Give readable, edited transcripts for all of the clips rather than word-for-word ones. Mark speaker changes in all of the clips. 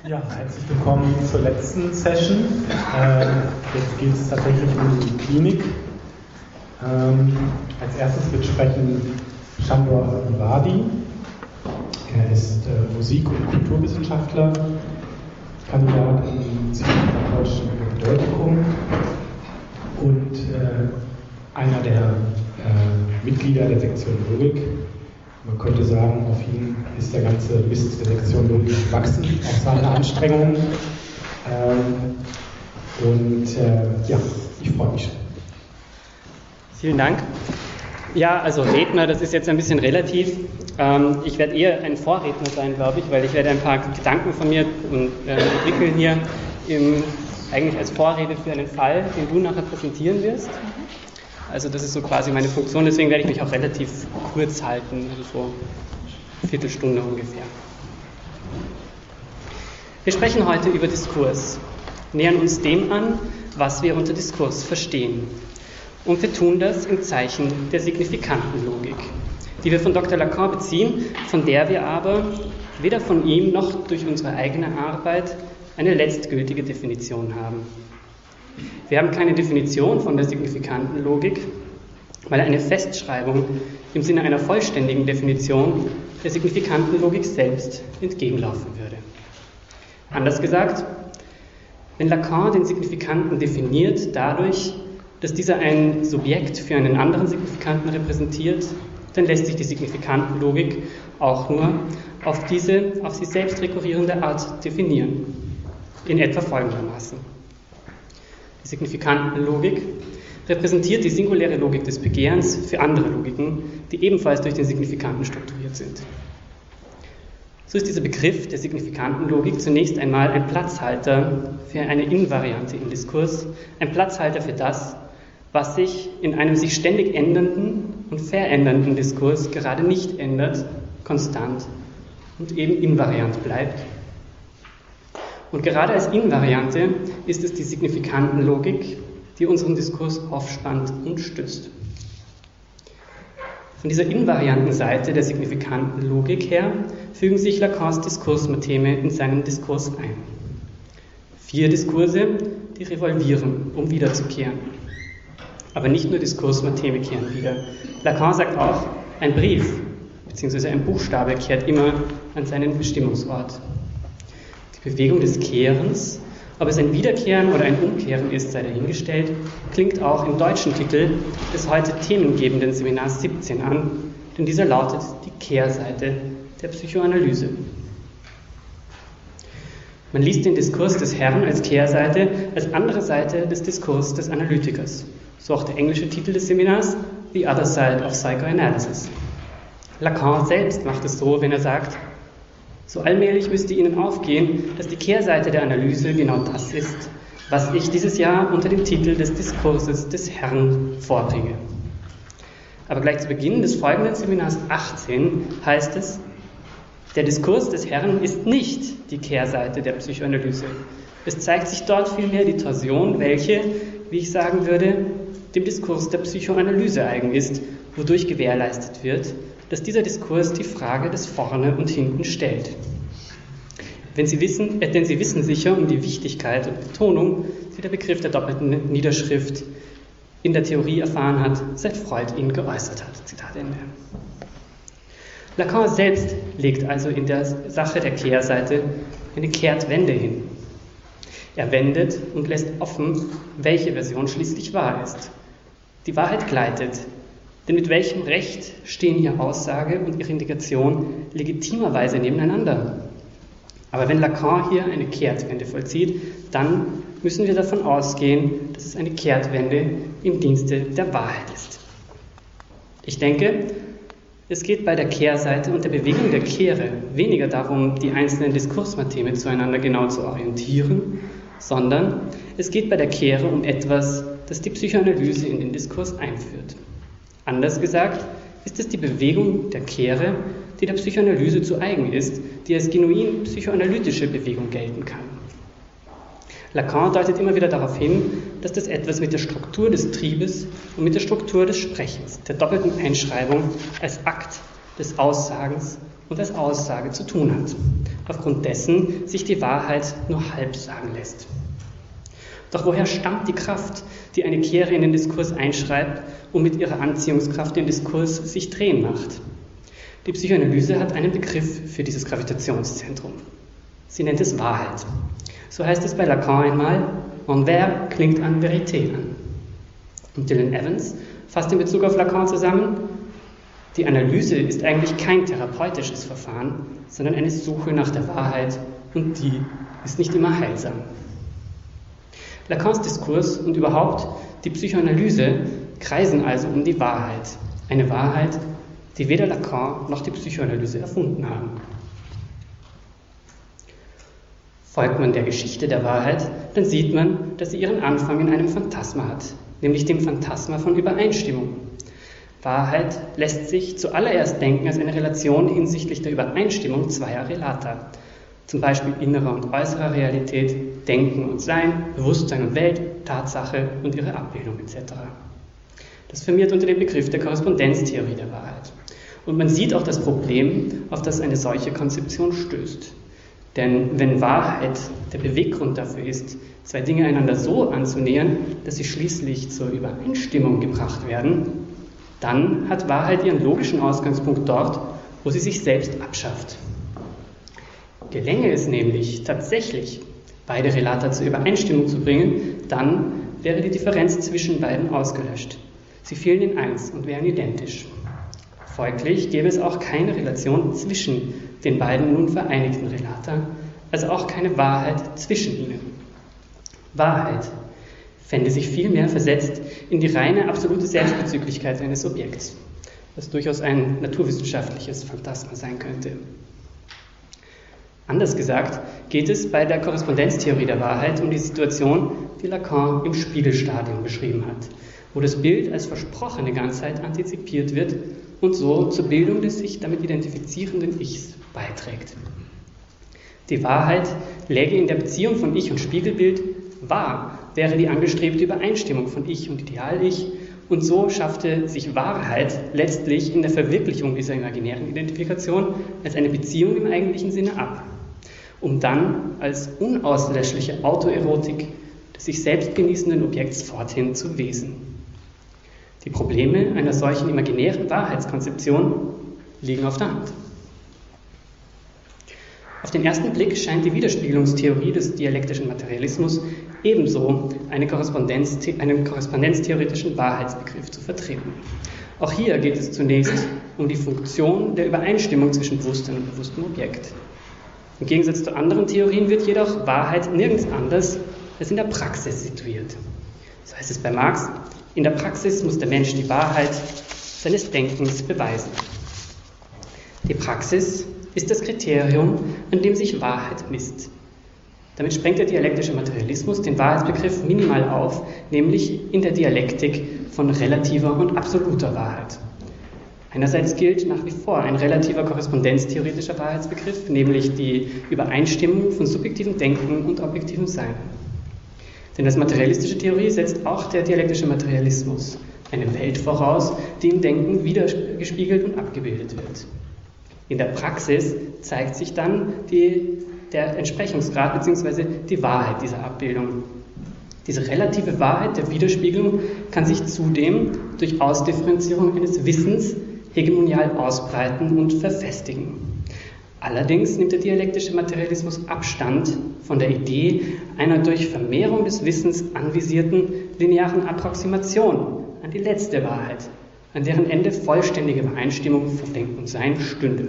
Speaker 1: Ja, herzlich willkommen zur letzten Session. Jetzt geht es tatsächlich um die Klinik. Als erstes wird sprechen Sándor Váradi. Er ist Musik- und Kulturwissenschaftler, Kandidat in zivilpsychologische Bedeutung und einer der Mitglieder der Sektion Logik. Man könnte sagen, auf ihn ist der ganze Mist der Sektion Logik gewachsen, auf seine Anstrengungen. Ja, ich freue mich schon.
Speaker 2: Vielen Dank. Ja, also Redner, das ist jetzt ein bisschen relativ. Ich werde eher ein Vorredner sein, glaube ich, weil ich werde ein paar Gedanken von mir entwickeln hier, eigentlich als Vorrede für einen Fall, den du nachher präsentieren wirst. Also das ist so quasi meine Funktion, deswegen werde ich mich auch relativ kurz halten, also so eine Viertelstunde ungefähr. Wir sprechen heute über Diskurs, nähern uns dem an, was wir unter Diskurs verstehen. Und wir tun das im Zeichen der signifikanten Logik, die wir von Dr. Lacan beziehen, von der wir aber weder von ihm noch durch unsere eigene Arbeit eine letztgültige Definition haben. Wir haben keine Definition von der signifikanten Logik, weil eine Festschreibung im Sinne einer vollständigen Definition der signifikanten Logik selbst entgegenlaufen würde. Anders gesagt, wenn Lacan den Signifikanten definiert dadurch, dass dieser ein Subjekt für einen anderen Signifikanten repräsentiert, dann lässt sich die Signifikantenlogik auch nur auf sie selbst rekurrierende Art definieren. In etwa folgendermaßen. Die Signifikantenlogik repräsentiert die singuläre Logik des Begehrens für andere Logiken, die ebenfalls durch den Signifikanten strukturiert sind. So ist dieser Begriff der Signifikantenlogik zunächst einmal ein Platzhalter für eine Invariante im Diskurs, ein Platzhalter für das, was sich in einem sich ständig ändernden und verändernden Diskurs gerade nicht ändert, konstant und eben invariant bleibt. Und gerade als Invariante ist es die Signifikantenlogik, die unseren Diskurs aufspannt und stützt. Von dieser invarianten Seite der Signifikantenlogik her fügen sich Lacans Diskursmatheme in seinen Diskurs ein. 4 Diskurse, die revolvieren, um wiederzukehren. Aber nicht nur Diskursmatheme kehren wieder. Lacan sagt auch, ein Brief bzw. ein Buchstabe kehrt immer an seinen Bestimmungsort. Die Bewegung des Kehrens, ob es ein Wiederkehren oder ein Umkehren ist, sei dahingestellt, klingt auch im deutschen Titel des heute themengebenden Seminars 17 an, denn dieser lautet die Kehrseite der Psychoanalyse. Man liest den Diskurs des Herrn als Kehrseite, als andere Seite des Diskurs des Analytikers. So auch der englische Titel des Seminars, The Other Side of Psychoanalysis. Lacan selbst macht es so, wenn er sagt, so allmählich müsste Ihnen aufgehen, dass die Kehrseite der Analyse genau das ist, was ich dieses Jahr unter dem Titel des Diskurses des Herrn vorbringe. Aber gleich zu Beginn des folgenden Seminars 18 heißt es, der Diskurs des Herrn ist nicht die Kehrseite der Psychoanalyse. Es zeigt sich dort vielmehr die Torsion, welche, wie ich sagen würde, dem Diskurs der Psychoanalyse eigen ist, wodurch gewährleistet wird, dass dieser Diskurs die Frage des Vorne und Hinten stellt. Denn Sie wissen sicher um die Wichtigkeit und Betonung, die der Begriff der doppelten Niederschrift in der Theorie erfahren hat, seit Freud ihn geäußert hat. Zitat Ende. Lacan selbst legt also in der Sache der Kehrseite eine Kehrtwende hin. Er wendet und lässt offen, welche Version schließlich wahr ist. Die Wahrheit gleitet. Denn mit welchem Recht stehen hier Aussage und ihre Indikation legitimerweise nebeneinander? Aber wenn Lacan hier eine Kehrtwende vollzieht, dann müssen wir davon ausgehen, dass es eine Kehrtwende im Dienste der Wahrheit ist. Ich denke, es geht bei der Kehrseite und der Bewegung der Kehre weniger darum, die einzelnen Diskursmatheme zueinander genau zu orientieren, sondern es geht bei der Kehre um etwas, das die Psychoanalyse in den Diskurs einführt. Anders gesagt ist es die Bewegung der Kehre, die der Psychoanalyse zu eigen ist, die als genuin psychoanalytische Bewegung gelten kann. Lacan deutet immer wieder darauf hin, dass das etwas mit der Struktur des Triebes und mit der Struktur des Sprechens, der doppelten Einschreibung als Akt des Aussagens und als Aussage zu tun hat, aufgrund dessen sich die Wahrheit nur halb sagen lässt. Doch woher stammt die Kraft, die eine Kehre in den Diskurs einschreibt und mit ihrer Anziehungskraft den Diskurs sich drehen macht? Die Psychoanalyse hat einen Begriff für dieses Gravitationszentrum. Sie nennt es Wahrheit. So heißt es bei Lacan einmal, Envers klingt an Vérité an. Und Dylan Evans fasst in Bezug auf Lacan zusammen, die Analyse ist eigentlich kein therapeutisches Verfahren, sondern eine Suche nach der Wahrheit und die ist nicht immer heilsam. Lacans Diskurs und überhaupt die Psychoanalyse kreisen also um die Wahrheit. Eine Wahrheit, die weder Lacan noch die Psychoanalyse erfunden haben. Folgt man der Geschichte der Wahrheit, dann sieht man, dass sie ihren Anfang in einem Phantasma hat, nämlich dem Phantasma von Übereinstimmung. Wahrheit lässt sich zuallererst denken als eine Relation hinsichtlich der Übereinstimmung zweier Relata, zum Beispiel innerer und äußerer Realität, Denken und Sein, Bewusstsein und Welt, Tatsache und ihre Abbildung etc. Das firmiert unter dem Begriff der Korrespondenztheorie der Wahrheit. Und man sieht auch das Problem, auf das eine solche Konzeption stößt. Denn wenn Wahrheit der Beweggrund dafür ist, zwei Dinge einander so anzunähern, dass sie schließlich zur Übereinstimmung gebracht werden, dann hat Wahrheit ihren logischen Ausgangspunkt dort, wo sie sich selbst abschafft. Gelänge es nämlich tatsächlich, beide Relata zur Übereinstimmung zu bringen, dann wäre die Differenz zwischen beiden ausgelöscht. Sie fielen in eins und wären identisch. Folglich gäbe es auch keine Relation zwischen den beiden nun vereinigten Relata, also auch keine Wahrheit zwischen ihnen. Wahrheit fände sich vielmehr versetzt in die reine absolute Selbstbezüglichkeit eines Objekts, was durchaus ein naturwissenschaftliches Phantasma sein könnte. Anders gesagt geht es bei der Korrespondenztheorie der Wahrheit um die Situation, die Lacan im Spiegelstadium beschrieben hat, wo das Bild als versprochene Ganzheit antizipiert wird und so zur Bildung des sich damit identifizierenden Ichs beiträgt. Die Wahrheit läge in der Beziehung von Ich und Spiegelbild, wahr wäre die angestrebte Übereinstimmung von Ich und Ideal-Ich und so schaffte sich Wahrheit letztlich in der Verwirklichung dieser imaginären Identifikation als eine Beziehung im eigentlichen Sinne ab, um dann als unauslöschliche Autoerotik des sich selbst genießenden Objekts forthin zu wesen. Die Probleme einer solchen imaginären Wahrheitskonzeption liegen auf der Hand. Auf den ersten Blick scheint die Widerspiegelungstheorie des dialektischen Materialismus ebenso einen korrespondenztheoretischen Wahrheitsbegriff zu vertreten. Auch hier geht es zunächst um die Funktion der Übereinstimmung zwischen bewusstem und bewusstem Objekt. Im Gegensatz zu anderen Theorien wird jedoch Wahrheit nirgends anders als in der Praxis situiert. So heißt es bei Marx, in der Praxis muss der Mensch die Wahrheit seines Denkens beweisen. Die Praxis ist das Kriterium, an dem sich Wahrheit misst. Damit sprengt der dialektische Materialismus den Wahrheitsbegriff minimal auf, nämlich in der Dialektik von relativer und absoluter Wahrheit. Einerseits gilt nach wie vor ein relativer korrespondenztheoretischer Wahrheitsbegriff, nämlich die Übereinstimmung von subjektivem Denken und objektivem Sein. Denn als materialistische Theorie setzt auch der dialektische Materialismus eine Welt voraus, die im Denken widergespiegelt und abgebildet wird. In der Praxis zeigt sich dann der Entsprechungsgrad bzw. die Wahrheit dieser Abbildung. Diese relative Wahrheit der Widerspiegelung kann sich zudem durch Ausdifferenzierung eines Wissens hegemonial ausbreiten und verfestigen. Allerdings nimmt der dialektische Materialismus Abstand von der Idee einer durch Vermehrung des Wissens anvisierten linearen Approximation an die letzte Wahrheit, an deren Ende vollständige Übereinstimmung von Denken und Sein stünde.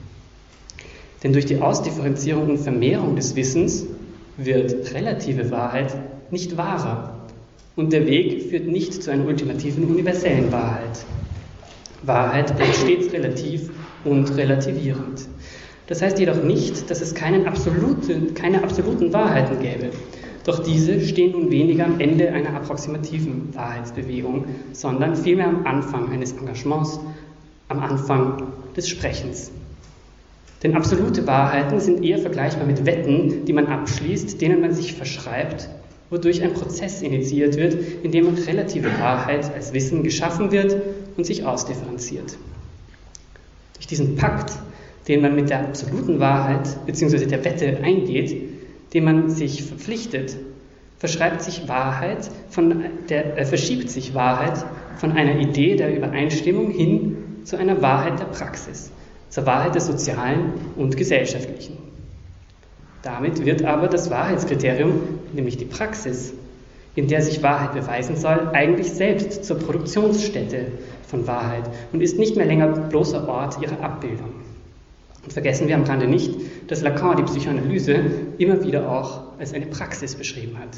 Speaker 2: Denn durch die Ausdifferenzierung und Vermehrung des Wissens wird relative Wahrheit nicht wahrer und der Weg führt nicht zu einer ultimativen universellen Wahrheit. Wahrheit bleibt stets relativ und relativierend. Das heißt jedoch nicht, dass es keine absoluten Wahrheiten gäbe. Doch diese stehen nun weniger am Ende einer approximativen Wahrheitsbewegung, sondern vielmehr am Anfang eines Engagements, am Anfang des Sprechens. Denn absolute Wahrheiten sind eher vergleichbar mit Wetten, die man abschließt, denen man sich verschreibt, wodurch ein Prozess initiiert wird, in dem relative Wahrheit als Wissen geschaffen wird und sich ausdifferenziert. Durch diesen Pakt den man mit der absoluten Wahrheit bzw. der Wette eingeht, dem man sich verpflichtet, verschiebt sich Wahrheit von einer Idee der Übereinstimmung hin zu einer Wahrheit der Praxis, zur Wahrheit der sozialen und gesellschaftlichen. Damit wird aber das Wahrheitskriterium, nämlich die Praxis, in der sich Wahrheit beweisen soll, eigentlich selbst zur Produktionsstätte von Wahrheit und ist nicht mehr länger bloßer Ort ihrer Abbildung. Und vergessen wir am Rande nicht, dass Lacan die Psychoanalyse immer wieder auch als eine Praxis beschrieben hat.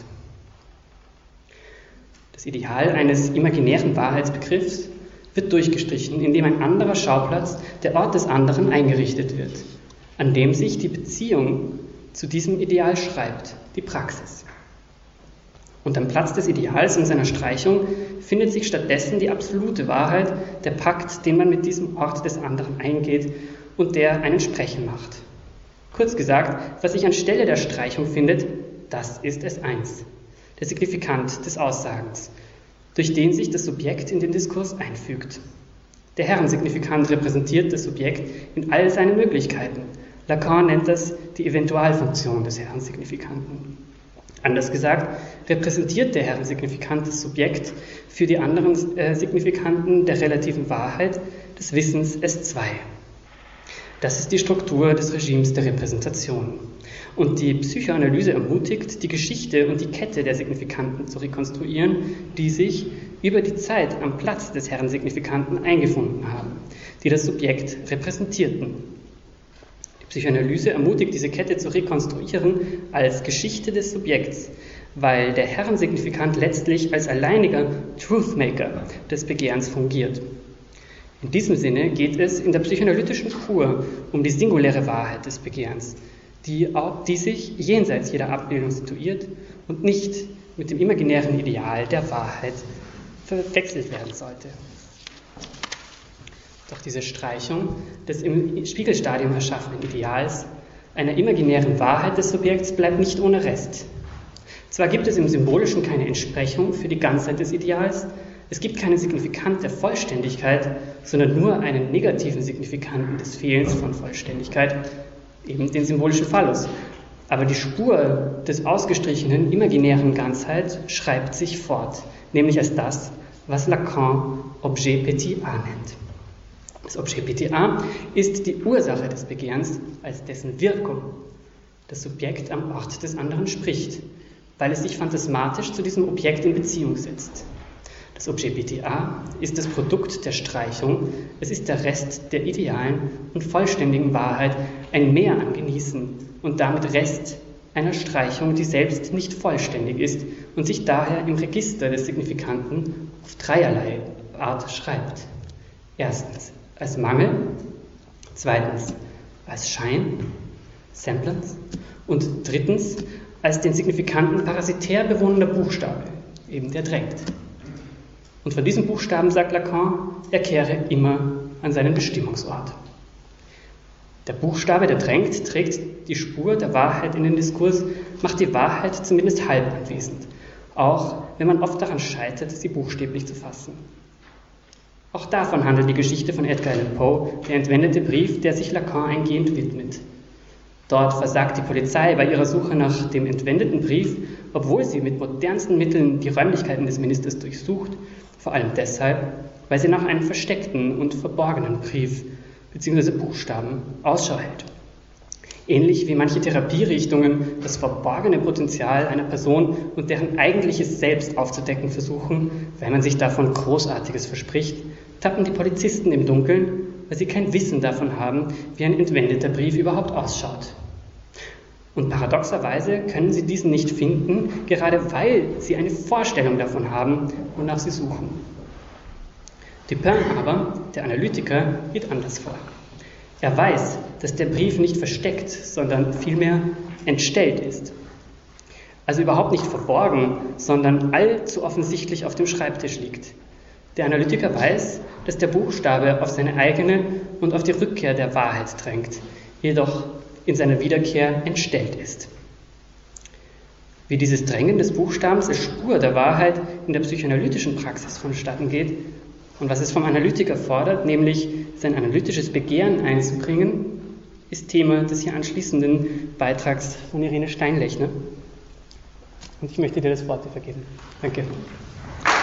Speaker 2: Das Ideal eines imaginären Wahrheitsbegriffs wird durchgestrichen, indem ein anderer Schauplatz, der Ort des anderen, eingerichtet wird, an dem sich die Beziehung zu diesem Ideal schreibt, die Praxis. Und am Platz des Ideals in seiner Streichung findet sich stattdessen die absolute Wahrheit, der Pakt, den man mit diesem Ort des anderen eingeht und der einen sprechen macht. Kurz gesagt, was sich anstelle der Streichung findet, das ist S1, der Signifikant des Aussagens, durch den sich das Subjekt in den Diskurs einfügt. Der Herrensignifikant repräsentiert das Subjekt in all seinen Möglichkeiten. Lacan nennt das die Eventualfunktion des Herrensignifikanten. Anders gesagt, repräsentiert der Herrensignifikant das Subjekt für die anderen Signifikanten der relativen Wahrheit des Wissens S2. Das ist die Struktur des Regimes der Repräsentation. Und die Psychoanalyse ermutigt, die Geschichte und die Kette der Signifikanten zu rekonstruieren, die sich über die Zeit am Platz des Herrensignifikanten eingefunden haben, die das Subjekt repräsentierten. Die Psychoanalyse ermutigt, diese Kette zu rekonstruieren als Geschichte des Subjekts, weil der Herrensignifikant letztlich als alleiniger Truthmaker des Begehrens fungiert. In diesem Sinne geht es in der psychoanalytischen Kur um die singuläre Wahrheit des Begehrens, die sich jenseits jeder Abbildung situiert und nicht mit dem imaginären Ideal der Wahrheit verwechselt werden sollte. Doch diese Streichung des im Spiegelstadium erschaffenen Ideals, einer imaginären Wahrheit des Subjekts, bleibt nicht ohne Rest. Zwar gibt es im Symbolischen keine Entsprechung für die Ganzheit des Ideals, es gibt keinen Signifikant der Vollständigkeit, sondern nur einen negativen Signifikanten des Fehlens von Vollständigkeit, eben den symbolischen Phallus. Aber die Spur des ausgestrichenen imaginären Ganzheit schreibt sich fort, nämlich als das, was Lacan Objet petit a nennt. Das Objet petit a ist die Ursache des Begehrens als dessen Wirkung. Das Subjekt am Ort des anderen spricht, weil es sich phantasmatisch zu diesem Objekt in Beziehung setzt. Das Objet petit a ist das Produkt der Streichung, es ist der Rest der idealen und vollständigen Wahrheit, ein Mehr an Genießen und damit Rest einer Streichung, die selbst nicht vollständig ist und sich daher im Register des Signifikanten auf dreierlei Art schreibt. Erstens als Mangel, zweitens als Schein, Semblance und drittens als den Signifikanten parasitär bewohnender Buchstabe, eben der drängt. Und von diesem Buchstaben sagt Lacan, er kehre immer an seinen Bestimmungsort. Der Buchstabe, der drängt, trägt die Spur der Wahrheit in den Diskurs, macht die Wahrheit zumindest halb anwesend, auch wenn man oft daran scheitert, sie buchstäblich zu fassen. Auch davon handelt die Geschichte von Edgar Allan Poe, der entwendete Brief, der sich Lacan eingehend widmet. Dort versagt die Polizei bei ihrer Suche nach dem entwendeten Brief, obwohl sie mit modernsten Mitteln die Räumlichkeiten des Ministers durchsucht, vor allem deshalb, weil sie nach einem versteckten und verborgenen Brief bzw. Buchstaben Ausschau hält. Ähnlich wie manche Therapierichtungen das verborgene Potenzial einer Person und deren eigentliches Selbst aufzudecken versuchen, weil man sich davon Großartiges verspricht, tappen die Polizisten im Dunkeln, weil sie kein Wissen davon haben, wie ein entwendeter Brief überhaupt ausschaut. Und paradoxerweise können sie diesen nicht finden, gerade weil sie eine Vorstellung davon haben, wonach sie suchen. Dupin aber, der Analytiker, geht anders vor. Er weiß, dass der Brief nicht versteckt, sondern vielmehr entstellt ist. Also überhaupt nicht verborgen, sondern allzu offensichtlich auf dem Schreibtisch liegt. Der Analytiker weiß, dass der Buchstabe auf seine eigene und auf die Rückkehr der Wahrheit drängt, jedoch in seiner Wiederkehr entstellt ist. Wie dieses Drängen des Buchstabens als Spur der Wahrheit in der psychoanalytischen Praxis vonstatten geht und was es vom Analytiker fordert, nämlich sein analytisches Begehren einzubringen, ist Thema des hier anschließenden Beitrags von Irene Steinlechner. Und ich möchte dir das Wort vergeben. Danke.